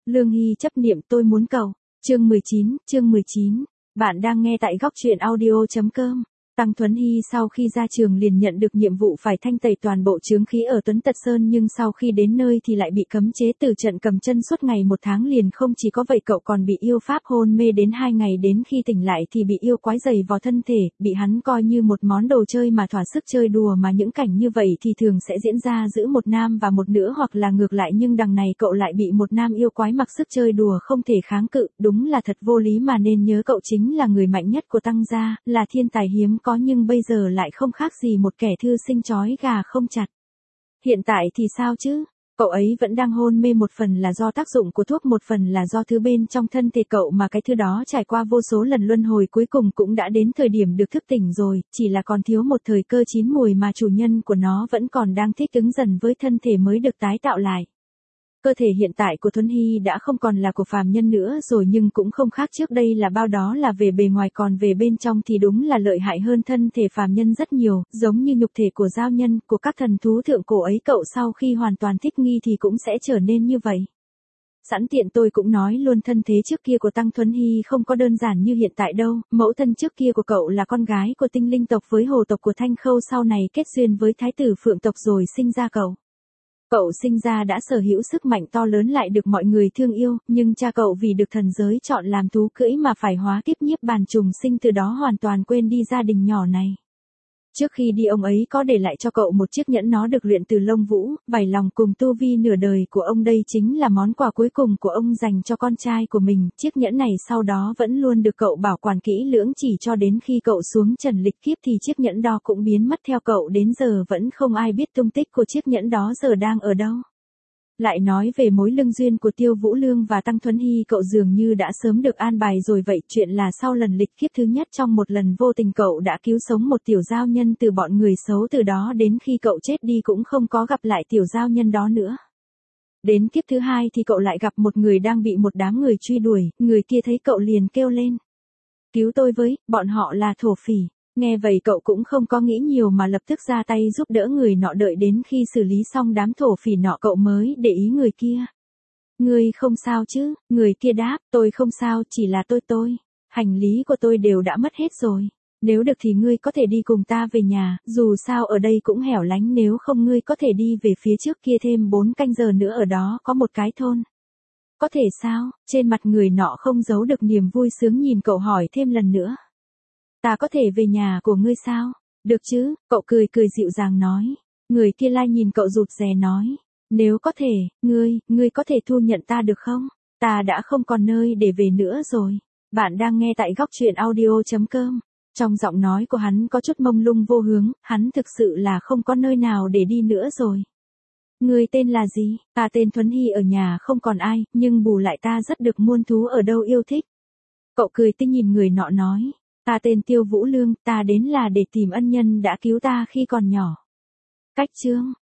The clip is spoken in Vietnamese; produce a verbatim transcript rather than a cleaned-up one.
Lương Hy chấp niệm tôi muốn cầu. Chương mười chín, chương mười chín. Bạn đang nghe tại góc truyện audio.com. Tăng Thuấn Hy sau khi ra trường liền nhận được nhiệm vụ phải thanh tẩy toàn bộ chướng khí ở Tuấn Tật Sơn, nhưng sau khi đến nơi thì lại bị cấm chế từ trận cầm chân suốt ngày một tháng liền. Không chỉ có vậy, cậu còn bị yêu pháp hôn mê đến hai ngày, đến khi tỉnh lại thì bị yêu quái giày vào thân thể, bị hắn coi như một món đồ chơi mà thỏa sức chơi đùa. Mà những cảnh như vậy thì thường sẽ diễn ra giữa một nam và một nữ hoặc là ngược lại, nhưng đằng này cậu lại bị một nam yêu quái mặc sức chơi đùa không thể kháng cự, đúng là thật vô lý. Mà nên nhớ cậu chính là người mạnh nhất của Tăng gia, là thiên tài hiếm có, nhưng bây giờ lại không khác gì một kẻ thư sinh trói gà không chặt. Hiện tại thì sao chứ? Cậu ấy vẫn đang hôn mê, một phần là do tác dụng của thuốc, một phần là do thứ bên trong thân thể cậu, mà cái thứ đó trải qua vô số lần luân hồi cuối cùng cũng đã đến thời điểm được thức tỉnh rồi, chỉ là còn thiếu một thời cơ chín mùi mà chủ nhân của nó vẫn còn đang thích ứng dần với thân thể mới được tái tạo lại. Cơ thể hiện tại của Thuấn Hy đã không còn là của phàm nhân nữa rồi, nhưng cũng không khác trước đây là bao, đó là về bề ngoài, còn về bên trong thì đúng là lợi hại hơn thân thể phàm nhân rất nhiều, giống như nhục thể của giao nhân, của các thần thú thượng cổ ấy. Cậu sau khi hoàn toàn thích nghi thì cũng sẽ trở nên như vậy. Sẵn tiện tôi cũng nói luôn, thân thế trước kia của Tăng Thuấn Hy không có đơn giản như hiện tại đâu. Mẫu thân trước kia của cậu là con gái của tinh linh tộc với hồ tộc của Thanh Khâu, sau này kết duyên với thái tử Phượng tộc rồi sinh ra cậu. Cậu sinh ra đã sở hữu sức mạnh to lớn, lại được mọi người thương yêu, nhưng cha cậu vì được thần giới chọn làm thú cưỡi mà phải hóa kiếp nhiếp bàn trùng sinh, từ đó hoàn toàn quên đi gia đình nhỏ này. Trước khi đi, ông ấy có để lại cho cậu một chiếc nhẫn, nó được luyện từ lông vũ, vảy lòng cùng tu vi nửa đời của ông. Đây chính là món quà cuối cùng của ông dành cho con trai của mình. Chiếc nhẫn này sau đó vẫn luôn được cậu bảo quản kỹ lưỡng, chỉ cho đến khi cậu xuống trần lịch kiếp thì chiếc nhẫn đó cũng biến mất theo cậu, đến giờ vẫn không ai biết tung tích của chiếc nhẫn đó giờ đang ở đâu. Lại nói về mối lương duyên của Tiêu Vũ Lương và Tăng Thuấn Hy, cậu dường như đã sớm được an bài rồi vậy. Chuyện là sau lần lịch kiếp thứ nhất, trong một lần vô tình cậu đã cứu sống một tiểu giao nhân từ bọn người xấu, từ đó đến khi cậu chết đi cũng không có gặp lại tiểu giao nhân đó nữa. Đến kiếp thứ hai thì cậu lại gặp một người đang bị một đám người truy đuổi, người kia thấy cậu liền kêu lên: "Cứu tôi với, bọn họ là thổ phỉ." Nghe vậy cậu cũng không có nghĩ nhiều mà lập tức ra tay giúp đỡ người nọ, đợi đến khi xử lý xong đám thổ phỉ nọ cậu mới để ý người kia. "Ngươi không sao chứ?" Người kia đáp: "Tôi không sao, chỉ là tôi tôi, hành lý của tôi đều đã mất hết rồi. Nếu được thì ngươi có thể đi cùng ta về nhà, dù sao ở đây cũng hẻo lánh, nếu không ngươi có thể đi về phía trước kia thêm bốn canh giờ nữa, ở đó có một cái thôn." "Có thể sao?" Trên mặt người nọ không giấu được niềm vui sướng, nhìn cậu hỏi thêm lần nữa: "Ta có thể về nhà của ngươi sao?" "Được chứ," cậu cười cười dịu dàng nói. Người kia lai nhìn cậu rụt rè nói: "Nếu có thể, ngươi, ngươi có thể thu nhận ta được không? Ta đã không còn nơi để về nữa rồi." Bạn đang nghe tại góc truyện audio.com. Trong giọng nói của hắn có chút mông lung vô hướng, hắn thực sự là không có nơi nào để đi nữa rồi. "Ngươi tên là gì?" "Ta tên Thuấn Hy, ở nhà không còn ai, nhưng bù lại ta rất được muôn thú ở đâu yêu thích." Cậu cười tinh nhìn người nọ nói: "Ta tên Tiêu Vũ Lương, ta đến là để tìm ân nhân đã cứu ta khi còn nhỏ." Cách chương